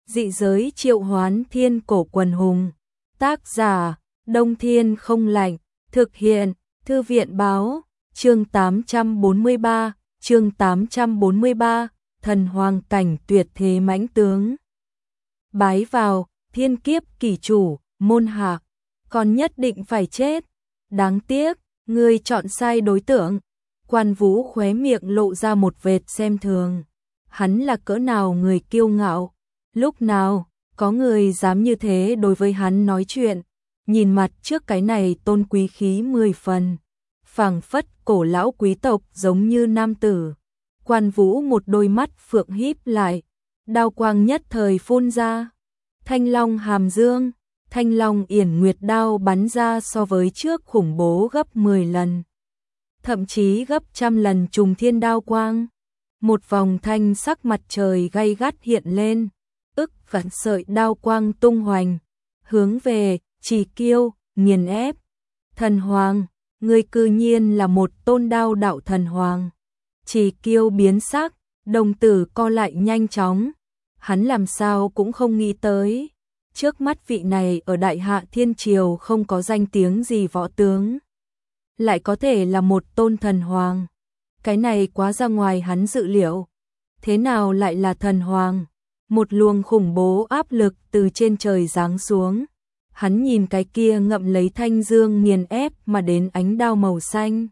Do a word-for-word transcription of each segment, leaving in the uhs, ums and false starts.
Dị giới triệu hoán thiên cổ quần hùng. Tác giả, Đông Thiên Không Lạnh. Thực hiện, Thư viện báo. Chương tám trăm bốn mươi ba, chương tám trăm bốn mươi ba, thần hoàng cảnh tuyệt thế mãnh tướng. Bái vào, thiên kiếp kỳ chủ, môn hạ, còn nhất định phải chết. Đáng tiếc, ngươi chọn sai đối tượng. Quan Vũ khóe miệng lộ ra một vệt xem thường. Hắn là cỡ nào người kiêu ngạo. Lúc nào, có người dám như thế đối với hắn nói chuyện. Nhìn mặt trước cái này tôn quý khí mười phần. Phảng phất cổ lão quý tộc giống như nam tử. Quan Vũ một đôi mắt phượng híp lại. Đao quang nhất thời phun ra. Thanh long hàm dương. Thanh long yển nguyệt đao bắn ra so với trước khủng bố gấp mười lần. Thậm chí gấp trăm lần trùng thiên đao quang. Một vòng thanh sắc mặt trời gay gắt hiện lên. Ức vạn sợi đao quang tung hoành. Hướng về, Trì Kiêu, nghiền ép. Thần hoàng, người cư nhiên là một tôn đao đạo thần hoàng. Trì Kiêu biến sắc, đồng tử co lại nhanh chóng. Hắn làm sao cũng không nghĩ tới. Trước mắt vị này ở Đại Hạ Thiên Triều không có danh tiếng gì võ tướng. Lại có thể là một tôn thần hoàng. Cái này quá ra ngoài hắn dự liệu. Thế nào lại là thần hoàng? Một luồng khủng bố áp lực từ trên trời giáng xuống. Hắn nhìn cái kia ngậm lấy thanh dương nghiền ép mà đến ánh đao màu xanh.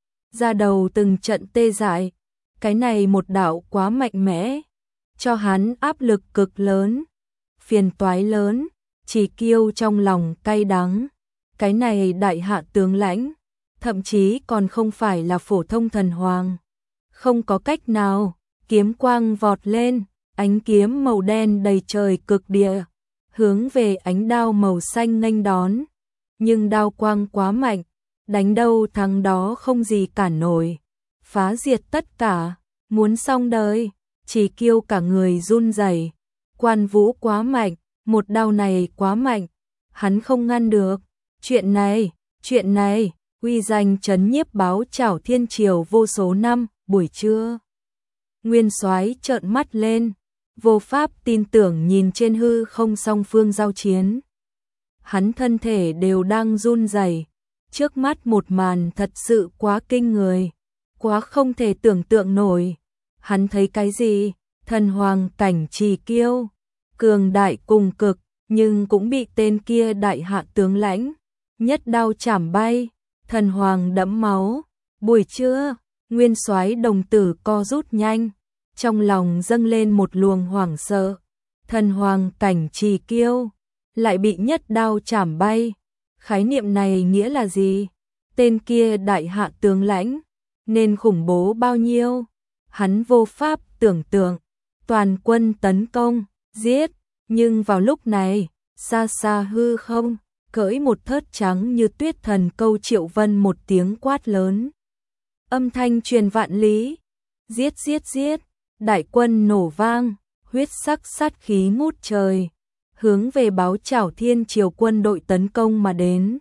Da đầu từng trận tê dại. Cái này một đạo quá mạnh mẽ. Cho hắn áp lực cực lớn. Phiền toái lớn. Trì Kiêu trong lòng cay đắng. Cái này Đại Hạ tướng lãnh. Thậm chí còn không phải là phổ thông thần hoàng. Không có cách nào. Kiếm quang vọt lên. Ánh kiếm màu đen đầy trời cực địa. Hướng về ánh đao màu xanh nghênh đón. Nhưng đao quang quá mạnh. Đánh đâu thắng đó không gì cản nổi. Phá diệt tất cả. Muốn xong đời. Trì Kiêu cả người run rẩy. Quan Vũ quá mạnh. Một đao này quá mạnh. Hắn không ngăn được. Chuyện này, chuyện này. Uy danh trấn nhiếp Báo Chảo Thiên Triều vô số năm. Buổi trưa, Nguyên Soái trợn mắt lên. Vô pháp tin tưởng nhìn trên hư không song phương giao chiến. Hắn thân thể đều đang run rẩy. Trước mắt một màn thật sự quá kinh người. Quá không thể tưởng tượng nổi. Hắn thấy cái gì? Thần hoàng cảnh Trì Kiêu. Cường đại cùng cực. Nhưng cũng bị tên kia Đại Hạ tướng lãnh. Nhất đao chảm bay. Thần hoàng đẫm máu. Buổi trưa, Nguyên Soái đồng tử co rút nhanh. Trong lòng dâng lên một luồng hoảng sợ. Thần hoàng cảnh Trì Kiêu. Lại bị nhất đao chảm bay. Khái niệm này nghĩa là gì? Tên kia Đại Hạ tướng lãnh. Nên khủng bố bao nhiêu? Hắn vô pháp tưởng tượng. Toàn quân tấn công, giết. Nhưng vào lúc này, xa xa hư không, cưỡi một thớt trắng như tuyết thần câu Triệu Vân một tiếng quát lớn. Âm thanh truyền vạn lý. Giết giết giết. Đại quân nổ vang, huyết sắc sát khí ngút trời, hướng về Báo Chảo Thiên Triều quân đội tấn công mà đến.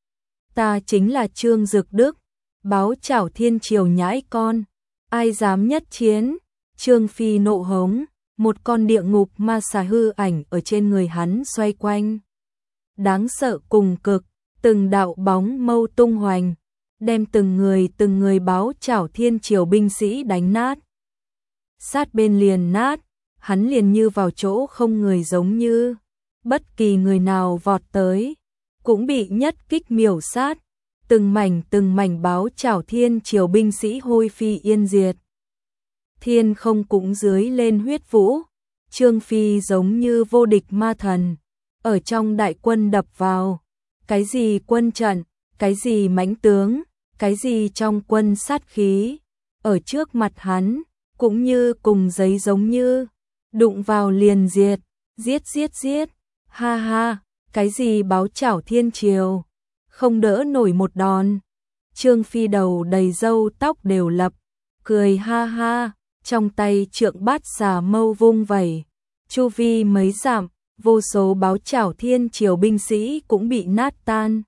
Ta chính là Trương Dực Đức, Báo Chảo Thiên Triều nhãi con, ai dám nhất chiến? Trương Phi nộ hống, một con địa ngục ma xà hư ảnh ở trên người hắn xoay quanh. Đáng sợ cùng cực, từng đạo bóng mâu tung hoành, đem từng người từng người Báo Chảo Thiên Triều binh sĩ đánh nát. Sát bên liền nát, hắn liền như vào chỗ không người giống như. Bất kỳ người nào vọt tới, cũng bị nhất kích miểu sát. Từng mảnh từng mảnh Báo Chảo Thiên Triều binh sĩ hôi phi yên diệt. Thiên không cũng dưới lên huyết vũ. Trương Phi giống như vô địch ma thần. Ở trong đại quân đập vào. Cái gì quân trận, cái gì mãnh tướng, cái gì trong quân sát khí. Ở trước mặt hắn, cũng như cùng giấy giống như. Đụng vào liền diệt, giết giết giết. Ha ha, cái gì Báo Chảo Thiên Triều. Không đỡ nổi một đòn. Trương Phi đầu đầy râu tóc đều lập. Cười ha ha, trong tay trượng bát xà mâu vung vẩy. Chu vi mấy dặm, vô số Báo Chảo Thiên Triều binh sĩ cũng bị nát tan.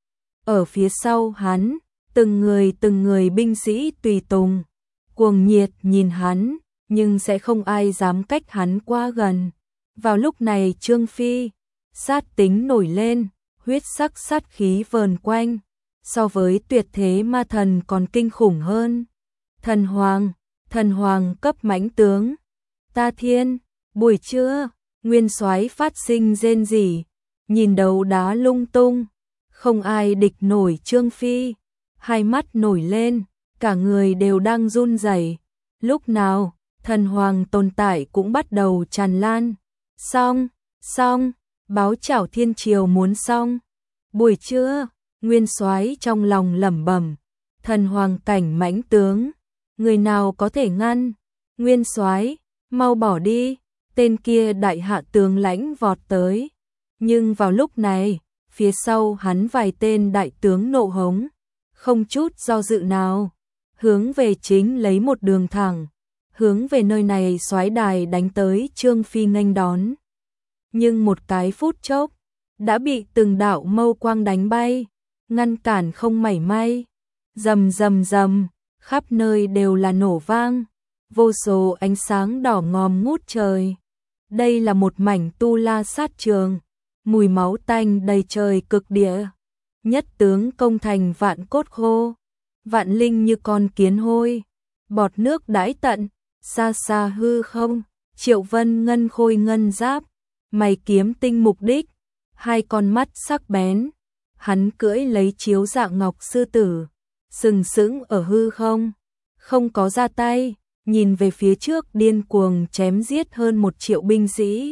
Ở phía sau hắn, từng người từng người binh sĩ tùy tùng. Cuồng nhiệt nhìn hắn, nhưng sẽ không ai dám cách hắn quá gần. Vào lúc này Trương Phi, sát tính nổi lên, huyết sắc sát khí vờn quanh, so với tuyệt thế ma thần còn kinh khủng hơn. Thần Hoàng, Thần Hoàng cấp mãnh tướng. Ta thiên, buổi trưa, Nguyên Soái phát sinh rên rỉ, nhìn đầu đá lung tung, không ai địch nổi Trương Phi, hai mắt nổi lên, cả người đều đang run rẩy. Lúc nào, Thần Hoàng tồn tại cũng bắt đầu tràn lan. Xong, xong, báo chảo thiên triều muốn xong. Buổi trưa, Nguyên Soái trong lòng lẩm bẩm, Thần Hoàng cảnh mãnh tướng, người nào có thể ngăn? Nguyên Soái, mau bỏ đi. Tên kia đại hạ tướng lãnh vọt tới. Nhưng vào lúc này, phía sau hắn vài tên đại tướng nộ hống, không chút do dự nào, hướng về chính lấy một đường thẳng, hướng về nơi này soái đài đánh tới. Trương Phi nghênh đón, nhưng một cái phút chốc đã bị từng đạo mâu quang đánh bay, ngăn cản không mảy may. Rầm rầm rầm, khắp nơi đều là nổ vang, vô số ánh sáng đỏ ngòm ngút trời. Đây là một mảnh tu la sát trường, mùi máu tanh đầy trời cực địa. Nhất tướng công thành vạn cốt khô, vạn linh như con kiến hôi, bọt nước đãi tận, xa xa hư không. Triệu Vân ngân khôi ngân giáp, mày kiếm tinh mục đích, hai con mắt sắc bén. Hắn cưỡi lấy chiếu dạng ngọc sư tử, sừng sững ở hư không, không có ra tay, nhìn về phía trước điên cuồng chém giết hơn một triệu binh sĩ.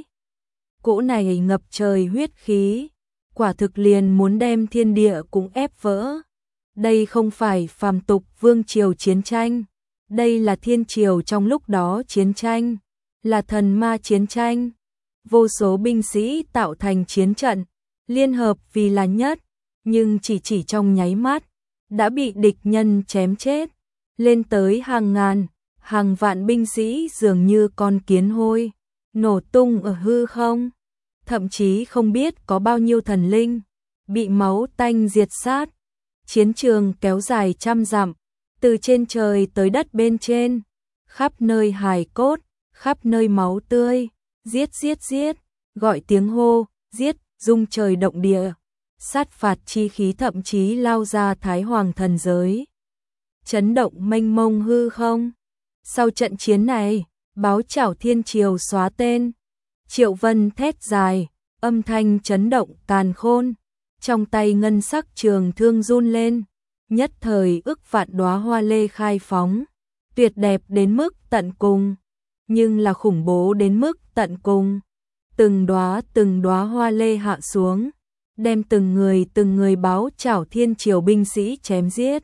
Cỗ này ngập trời huyết khí, quả thực liền muốn đem thiên địa cũng ép vỡ. Đây không phải phàm tục vương triều chiến tranh, đây là thiên triều trong lúc đó chiến tranh, là thần ma chiến tranh. Vô số binh sĩ tạo thành chiến trận, liên hợp vì là nhất, nhưng chỉ chỉ trong nháy mắt, đã bị địch nhân chém chết, lên tới hàng ngàn, hàng vạn binh sĩ dường như con kiến hôi, nổ tung ở hư không. Thậm chí không biết có bao nhiêu thần linh bị máu tanh diệt sát. Chiến trường kéo dài trăm dặm, từ trên trời tới đất bên trên, khắp nơi hài cốt, khắp nơi máu tươi, giết giết giết, gọi tiếng hô, giết, rung trời động địa. Sát phạt chi khí thậm chí lao ra Thái Hoàng thần giới, chấn động mênh mông hư không. Sau trận chiến này, báo chảo thiên triều xóa tên. Triệu Vân thét dài, âm thanh chấn động càn khôn, trong tay ngân sắc trường thương run lên, nhất thời ức vạn đóa hoa lê khai phóng, tuyệt đẹp đến mức tận cùng, nhưng là khủng bố đến mức tận cùng. Từng đóa từng đóa hoa lê hạ xuống, đem từng người từng người báo chảo thiên triều binh sĩ chém giết.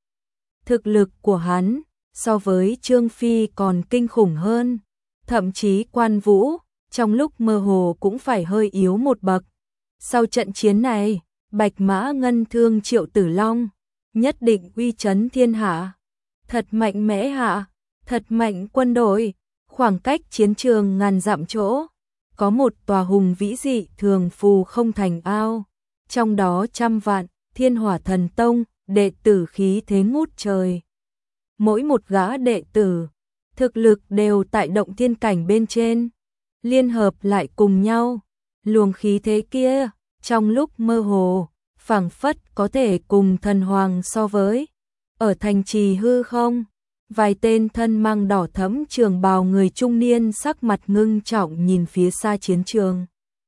Thực lực của hắn so với Trương Phi còn kinh khủng hơn, thậm chí Quan Vũ trong lúc mơ hồ cũng phải hơi yếu một bậc. Sau trận chiến này, Bạch Mã ngân thương Triệu Tử Long nhất định uy chấn thiên hạ. Thật mạnh mẽ hạ, thật mạnh quân đội. Khoảng cách chiến trường ngàn dặm chỗ, có một tòa hùng vĩ dị thường phù không thành ao, trong đó trăm vạn Thiên Hỏa Thần Tông đệ tử khí thế ngút trời. Mỗi một gã đệ tử, thực lực đều tại động thiên cảnh bên trên, liên hợp lại cùng nhau, luồng khí thế kia, trong lúc mơ hồ, phảng phất có thể cùng thần hoàng so với. Ở thành trì hư không, vài tên thân mang đỏ thẫm trường bào người trung niên sắc mặt ngưng trọng nhìn phía xa chiến trường.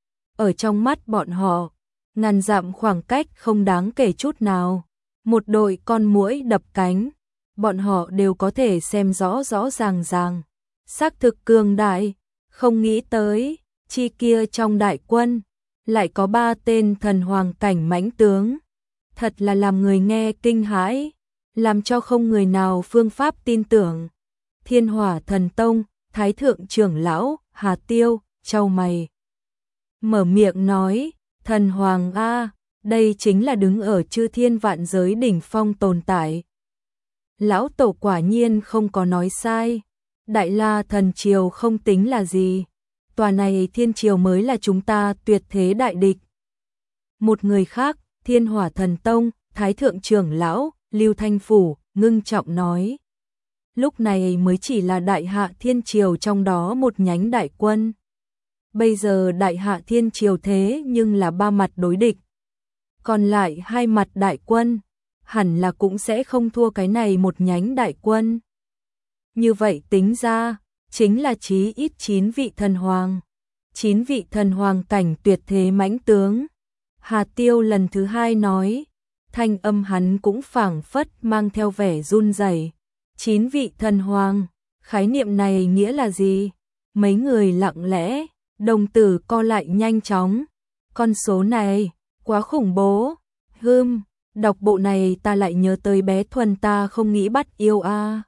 Ở trong mắt bọn họ, ngàn dặm khoảng cách không đáng kể chút nào. Một đội con muỗi đập cánh, bọn họ đều có thể xem rõ rõ ràng ràng. Xác thực cường đại, không nghĩ tới, chi kia trong đại quân, lại có ba tên thần hoàng cảnh mãnh tướng. Thật là làm người nghe kinh hãi, làm cho không người nào phương pháp tin tưởng. Thiên Hỏa Thần Tông, Thái Thượng trưởng lão, Hà Tiêu, chau mày. Mở miệng nói, thần hoàng A, đây chính là đứng ở chư thiên vạn giới đỉnh phong tồn tại. Lão tổ quả nhiên không có nói sai, Đại La thần triều không tính là gì, tòa này thiên triều mới là chúng ta tuyệt thế đại địch. Một người khác, Thiên Hỏa Thần Tông, Thái Thượng trưởng lão, Lưu Thanh Phủ, ngưng trọng nói. Lúc này mới chỉ là đại hạ thiên triều trong đó một nhánh đại quân. bây giờ đại hạ thiên triều thế nhưng là ba mặt đối địch. Còn lại hai mặt đại quân, hẳn là cũng sẽ không thua cái này một nhánh đại quân. Như vậy tính ra, chính là chí ít chín vị thần hoàng. Chín vị thần hoàng cảnh tuyệt thế mãnh tướng. Hà Tiêu lần thứ hai nói, thanh âm hắn cũng phảng phất mang theo vẻ run rẩy. Chín vị thần hoàng, khái niệm này nghĩa là gì? Mấy người lặng lẽ, đồng tử co lại nhanh chóng. Con số này, quá khủng bố. Hừm, đọc bộ này ta lại nhớ tới bé Thuần ta không nghĩ bắt yêu a. À.